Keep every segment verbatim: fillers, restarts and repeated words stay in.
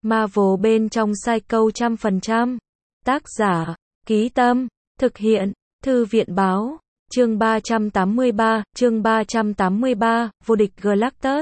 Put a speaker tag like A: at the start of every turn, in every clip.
A: Marvel bên trong Psycho trăm phần trăm. Tác giả, Ký Tâm, thực hiện, Thư viện Báo. Chương ba trăm tám mươi ba, chương ba trăm tám mươi ba, vô địch Galactus.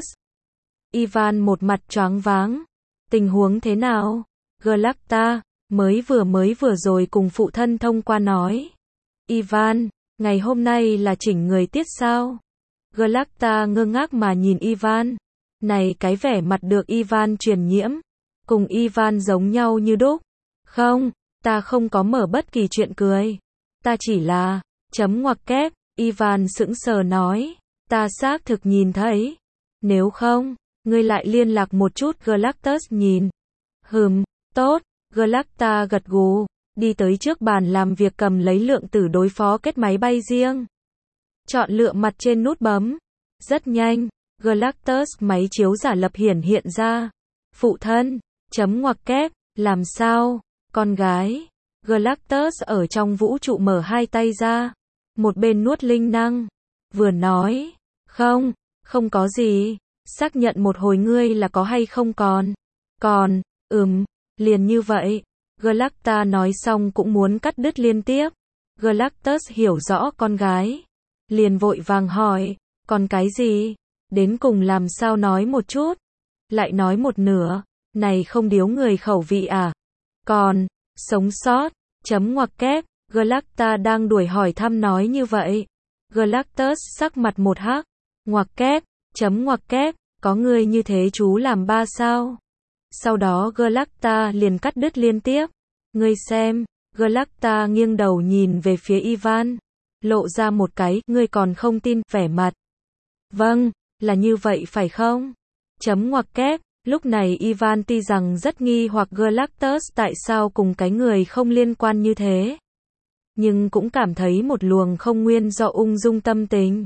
A: Ivan một mặt choáng váng. Tình huống thế nào? Galacta, mới vừa mới vừa rồi cùng phụ thân thông qua nói. Ivan, ngày hôm nay là chỉnh người tiết sao? Galacta ngơ ngác mà nhìn Ivan. Này cái vẻ mặt được Ivan truyền nhiễm. Cùng Ivan giống nhau như đúc. Không, ta không có mở bất kỳ chuyện cười. Ta chỉ là, chấm ngoặc kép, Ivan sững sờ nói. Ta xác thực nhìn thấy. Nếu không, ngươi lại liên lạc một chút Galactus nhìn. Hừm, tốt, Galacta gật gù, đi tới trước bàn làm việc cầm lấy lượng tử đối phó kết máy bay riêng. Chọn lựa mặt trên nút bấm. Rất nhanh, Galactus máy chiếu giả lập hiển hiện ra. Phụ thân, chấm ngoặc kép, làm sao, con gái. Galactus ở trong vũ trụ mở hai tay ra. Một bên nuốt linh năng. Vừa nói, không, không có gì. Xác nhận một hồi ngươi là có hay không còn. Còn, ừm, liền như vậy. Galacta nói xong cũng muốn cắt đứt liên tiếp. Galactus hiểu rõ con gái. Liền vội vàng hỏi, còn cái gì? Đến cùng làm sao nói một chút? Lại nói một nửa, này không điếu người khẩu vị à? Còn, sống sót, chấm ngoặc kép, Galacta đang đuổi hỏi thăm nói như vậy. Galactus sắc mặt một hắc, ngoặc kép, chấm ngoặc kép, có người như thế chú làm ba sao? Sau đó Galacta liền cắt đứt liên tiếp. Ngươi xem, Galacta nghiêng đầu nhìn về phía Ivan, lộ ra một cái, ngươi còn không tin, vẻ mặt. Vâng, là như vậy phải không? Chấm ngoặc kép, lúc này Ivan tuy rằng rất nghi hoặc Galactus tại sao cùng cái người không liên quan như thế. Nhưng cũng cảm thấy một luồng không nguyên do ung dung tâm tình.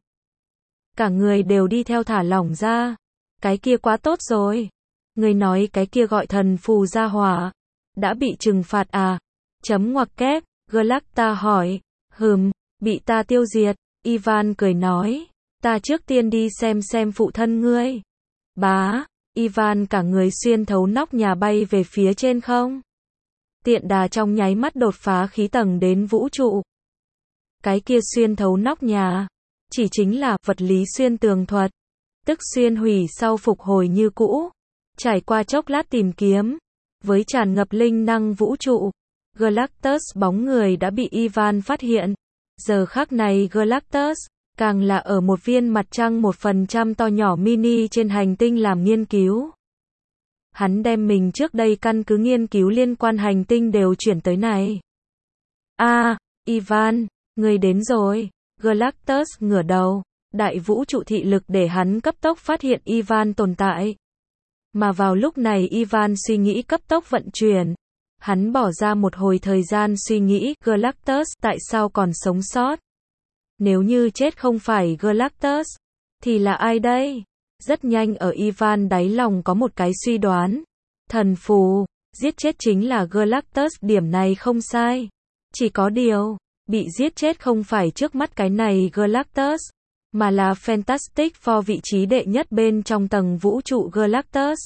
A: Cả người đều đi theo thả lỏng ra. Cái kia quá tốt rồi. Người nói cái kia gọi thần phù gia hỏa. Đã bị trừng phạt à? Chấm ngoặc kép, Galacta hỏi. Hừm, bị ta tiêu diệt. Ivan cười nói. Ta trước tiên đi xem xem phụ thân ngươi. Bá, Ivan cả người xuyên thấu nóc nhà bay về phía trên không. Tiện đà trong nháy mắt đột phá khí tầng đến vũ trụ. Cái kia xuyên thấu nóc nhà, chỉ chính là vật lý xuyên tường thuật. Tức xuyên hủy sau phục hồi như cũ. Trải qua chốc lát tìm kiếm, với tràn ngập linh năng vũ trụ, Galactus bóng người đã bị Ivan phát hiện. Giờ khắc này Galactus, càng là ở một viên mặt trăng một phần trăm to nhỏ mini trên hành tinh làm nghiên cứu. Hắn đem mình trước đây căn cứ nghiên cứu liên quan hành tinh đều chuyển tới này. A, à, Ivan, ngươi đến rồi. Galactus ngửa đầu, đại vũ trụ thị lực để hắn cấp tốc phát hiện Ivan tồn tại. Mà vào lúc này Ivan suy nghĩ cấp tốc vận chuyển. Hắn bỏ ra một hồi thời gian suy nghĩ, Galactus tại sao còn sống sót? Nếu như chết không phải Galactus, thì là ai đây? Rất nhanh ở Ivan đáy lòng có một cái suy đoán. Thần phù, giết chết chính là Galactus, điểm này không sai. Chỉ có điều, bị giết chết không phải trước mắt cái này Galactus, mà là Fantastic Four vị trí đệ nhất bên trong tầng vũ trụ Galactus.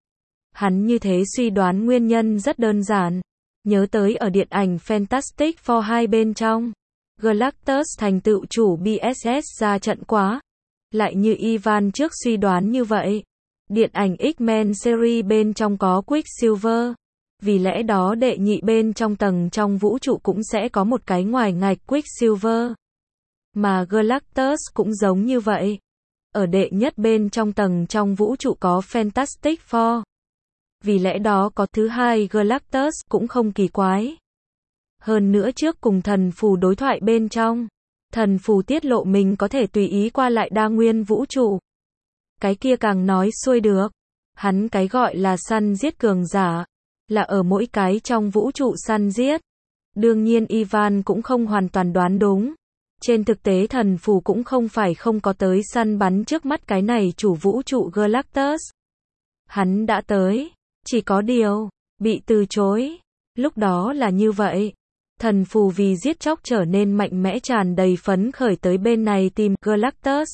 A: Hắn như thế suy đoán nguyên nhân rất đơn giản. Nhớ tới ở điện ảnh Fantastic Four hai bên trong, Galactus thành tựu chủ bê ét ét ra trận quá. Lại như Ivan trước suy đoán như vậy. Điện ảnh X-Men series bên trong có Quicksilver. Vì lẽ đó đệ nhị bên trong tầng trong vũ trụ cũng sẽ có một cái ngoài ngạch Quicksilver. Mà Galactus cũng giống như vậy. Ở đệ nhất bên trong tầng trong vũ trụ có Fantastic Four. Vì lẽ đó có thứ hai Galactus cũng không kỳ quái. Hơn nữa trước cùng thần phù đối thoại bên trong, thần phù tiết lộ mình có thể tùy ý qua lại đa nguyên vũ trụ. Cái kia càng nói xuôi được. Hắn cái gọi là săn giết cường giả, là ở mỗi cái trong vũ trụ săn giết. Đương nhiên Ivan cũng không hoàn toàn đoán đúng. Trên thực tế thần phù cũng không phải không có tới săn bắn trước mắt cái này chủ vũ trụ Galactus. Hắn đã tới, chỉ có điều, bị từ chối. Lúc đó là như vậy. Thần phù vì giết chóc trở nên mạnh mẽ tràn đầy phấn khởi tới bên này tìm Galactus.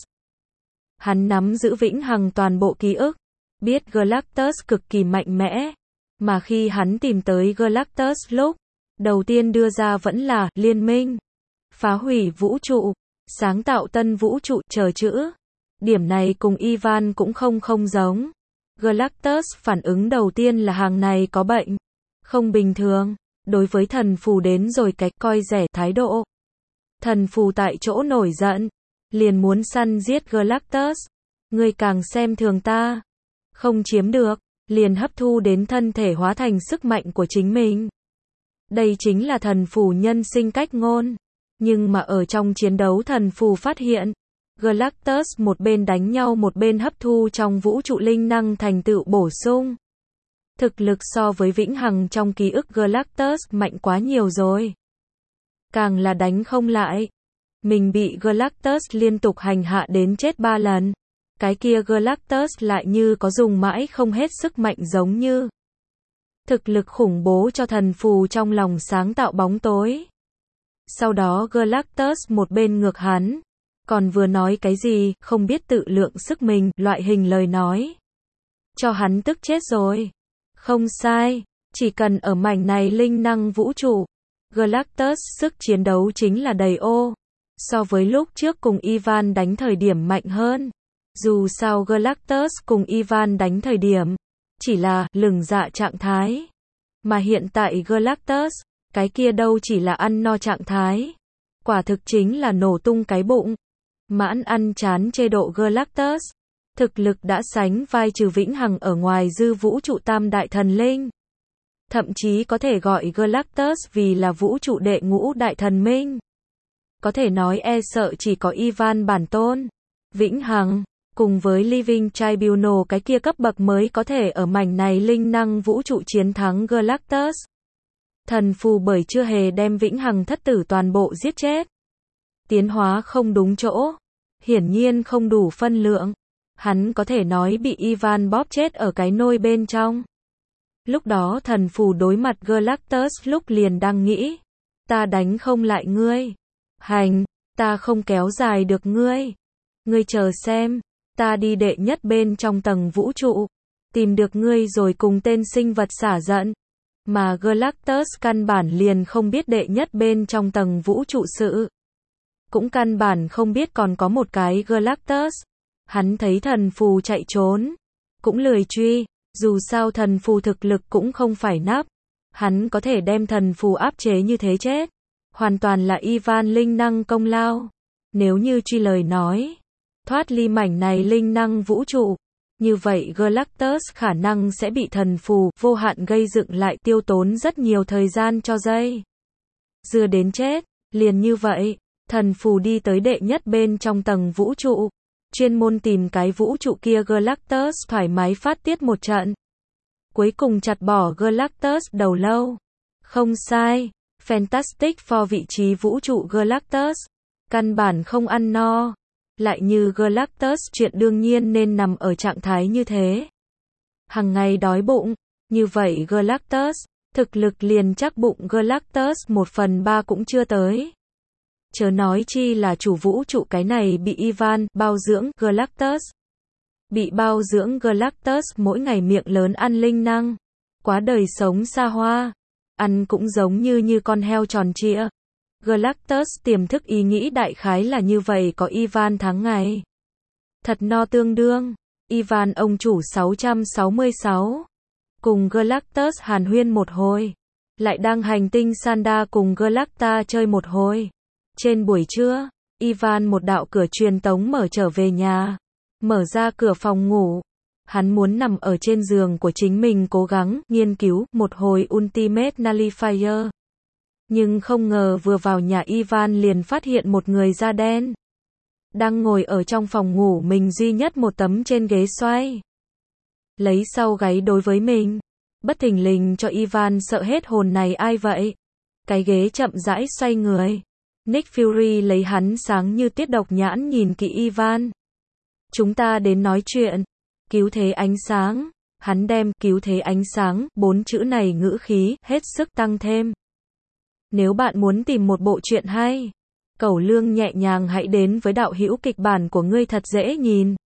A: Hắn nắm giữ vĩnh hằng toàn bộ ký ức. Biết Galactus cực kỳ mạnh mẽ. Mà khi hắn tìm tới Galactus lúc đầu tiên đưa ra vẫn là liên minh, phá hủy vũ trụ, sáng tạo tân vũ trụ, chờ chữ. Điểm này cùng Ivan cũng không không giống. Galactus phản ứng đầu tiên là hàng này có bệnh, không bình thường. Đối với thần phù đến rồi cái coi rẻ thái độ. Thần phù tại chỗ nổi giận, liền muốn săn giết Galactus. Ngươi càng xem thường ta, không chiếm được, liền hấp thu đến thân thể hóa thành sức mạnh của chính mình. Đây chính là thần phù nhân sinh cách ngôn. Nhưng mà ở trong chiến đấu thần phù phát hiện, Galactus một bên đánh nhau một bên hấp thu trong vũ trụ linh năng thành tựu bổ sung. Thực lực so với vĩnh hằng trong ký ức Galactus mạnh quá nhiều rồi. Càng là đánh không lại. Mình bị Galactus liên tục hành hạ đến chết ba lần. Cái kia Galactus lại như có dùng mãi không hết sức mạnh giống như. Thực lực khủng bố cho thần phù trong lòng sáng tạo bóng tối. Sau đó Galactus một bên ngược hắn. Còn vừa nói cái gì, không biết tự lượng sức mình, loại hình lời nói. Cho hắn tức chết rồi. Không sai, chỉ cần ở mảnh này linh năng vũ trụ, Galactus sức chiến đấu chính là đầy ô. So với lúc trước cùng Ivan đánh thời điểm mạnh hơn. Dù sao Galactus cùng Ivan đánh thời điểm, chỉ là lừng dạ trạng thái. Mà hiện tại Galactus, cái kia đâu chỉ là ăn no trạng thái. Quả thực chính là nổ tung cái bụng. Mãn ăn chán chê độ Galactus. Thực lực đã sánh vai trừ vĩnh hằng ở ngoài dư vũ trụ tam đại thần linh. Thậm chí có thể gọi Galactus vì là vũ trụ đệ ngũ đại thần minh. Có thể nói e sợ chỉ có Ivan bản tôn, vĩnh hằng, cùng với Living Tribunal cái kia cấp bậc mới có thể ở mảnh này linh năng vũ trụ chiến thắng Galactus. Thần phù bởi chưa hề đem vĩnh hằng thất tử toàn bộ giết chết. Tiến hóa không đúng chỗ. Hiển nhiên không đủ phân lượng. Hắn có thể nói bị Ivan bóp chết ở cái nôi bên trong. Lúc đó thần phù đối mặt Galactus lúc liền đang nghĩ. Ta đánh không lại ngươi. Hành, ta không kéo dài được ngươi. Ngươi chờ xem, ta đi đệ nhất bên trong tầng vũ trụ. Tìm được ngươi rồi cùng tên sinh vật xả giận. Mà Galactus căn bản liền không biết đệ nhất bên trong tầng vũ trụ sự. Cũng căn bản không biết còn có một cái Galactus. Hắn thấy thần phù chạy trốn, cũng lười truy, dù sao thần phù thực lực cũng không phải nắp. Hắn có thể đem thần phù áp chế như thế chết. Hoàn toàn là Ivan linh năng công lao. Nếu như truy lời nói, thoát ly mảnh này linh năng vũ trụ, như vậy Galactus khả năng sẽ bị thần phù vô hạn gây dựng lại tiêu tốn rất nhiều thời gian cho dây. Dưa đến chết, liền như vậy, thần phù đi tới đệ nhất bên trong tầng vũ trụ. Chuyên môn tìm cái vũ trụ kia Galactus thoải mái phát tiết một trận. Cuối cùng chặt bỏ Galactus đầu lâu. Không sai, Fantastic Four vị trí vũ trụ Galactus. Căn bản không ăn no. Lại như Galactus chuyện đương nhiên nên nằm ở trạng thái như thế. Hằng ngày đói bụng. Như vậy Galactus, thực lực liền chắc bụng Galactus một phần ba cũng chưa tới. Chớ nói chi là chủ vũ trụ cái này bị Ivan bao dưỡng Galactus. Bị bao dưỡng Galactus mỗi ngày miệng lớn ăn linh năng. Quá đời sống xa hoa. Ăn cũng giống như như con heo tròn trịa. Galactus tiềm thức ý nghĩ đại khái là như vậy có Ivan tháng ngày. Thật no tương đương. Ivan ông chủ sáu trăm sáu mươi sáu. Cùng Galactus hàn huyên một hồi. Lại đang hành tinh Sanda cùng Galacta chơi một hồi. Trên buổi trưa, Ivan một đạo cửa truyền tống mở trở về nhà. Mở ra cửa phòng ngủ. Hắn muốn nằm ở trên giường của chính mình cố gắng nghiên cứu một hồi Ultimate Nullifier. Nhưng không ngờ vừa vào nhà Ivan liền phát hiện một người da đen. Đang ngồi ở trong phòng ngủ mình duy nhất một tấm trên ghế xoay. Lấy sau gáy đối với mình. Bất thình lình cho Ivan sợ hết hồn này ai vậy? Cái ghế chậm rãi xoay người. Nick Fury lấy hắn sáng như tiết độc nhãn nhìn kỹ Ivan. Chúng ta đến nói chuyện. Cứu thế ánh sáng. Hắn đem cứu thế ánh sáng bốn chữ này ngữ khí hết sức tăng thêm. Nếu bạn muốn tìm một bộ truyện hay, cẩu lương nhẹ nhàng hãy đến với đạo hữu kịch bản của ngươi thật dễ nhìn.